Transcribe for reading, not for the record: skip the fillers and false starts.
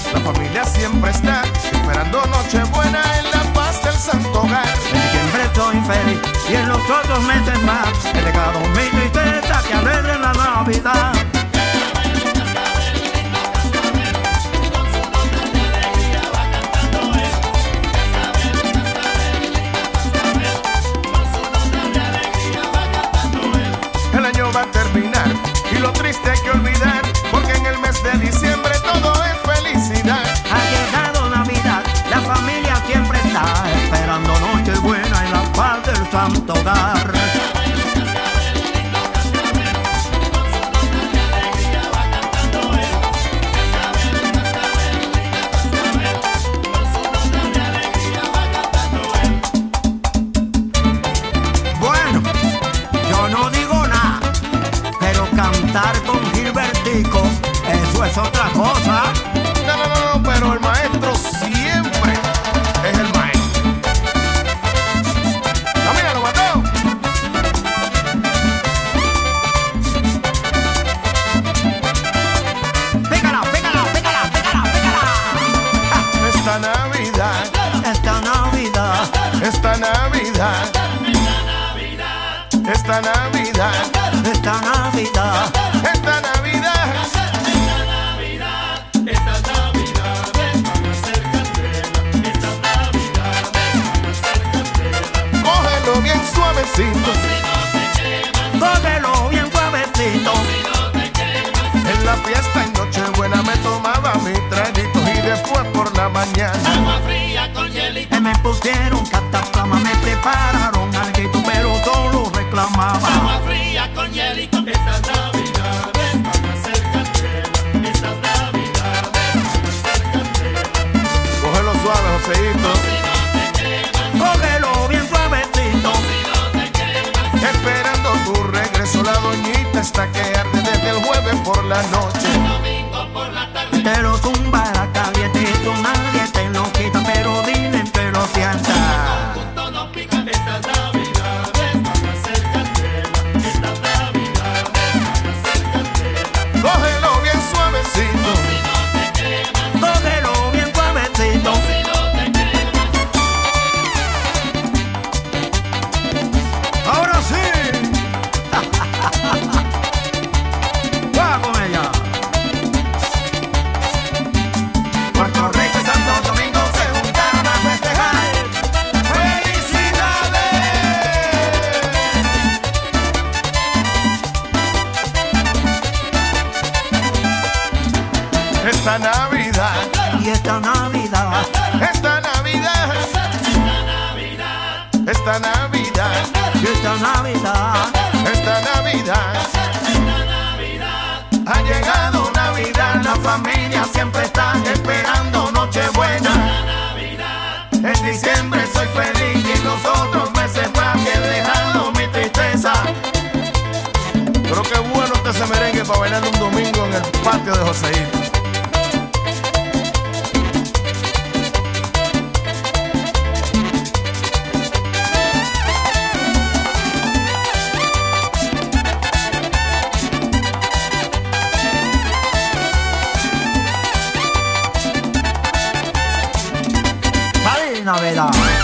la familia siempre está esperando Nochebuena en la paz del santo hogar. En diciembre estoy feliz y en los otros meses más he dejado mi tristeza que alegre la Navidad. El año va a terminar y lo triste hay que olvidar, porque en el mes de diciembre todo es felicidad. Ha llegado Navidad, la familia siempre está esperando Nochebuena en la paz del santo hogar. Bueno, yo no digo nada, pero cantar con Gilbertico, eso es otra cosa. No, pero el maestro siempre es el maestro. ¡No, mira, lo mató! Pégala, pégala, pégala, pégala, pégala. Esta Navidad, Esta Navidad, esta Navidad, esta Navidad, esta Navidad, esta Navidad. Cógelo bien suavecito, cógelo bien suavecito. en la fiesta en Nochebuena me tomaba mi traguito y después por la mañana Me pusieron cataflama, me prepararon alguito, pero solo reclamaba. Agua fría con hielito. Estas navidades van a ser candela. Estas navidades van a ser candela. cógelo suave, Joseito, Si no te quemas, Cógelo bien suavecito. si no te quemas. esperando tu regreso. La doñita está que arde desde el jueves por la noche. El domingo por la tarde. Te lo tumba la caliente y tú nadie te lo quita, pero dile que lo sienta. Juntos nos pican. Estas navidades van a ser candela. Estas navidades van a ser candela. Cógelo bien suavecito, Si no te quemas, Cógelo bien suavecito. si no te quemas. Ahora sí. Va con ella. Puerto Rico y Santo Domingo se juntaron a festejar. ¡Felicidades! Esta Navidad, Y esta Navidad, esta Navidad, esta Navidad, y esta Navidad, esta Navidad, ha llegado Navidad, la familia siempre está esperando Nochebuena. En diciembre soy feliz y los otros meses más que he dejado mi tristeza. Pero qué bueno este ese merengue para bailar un domingo en el patio de Joseito. Navidad.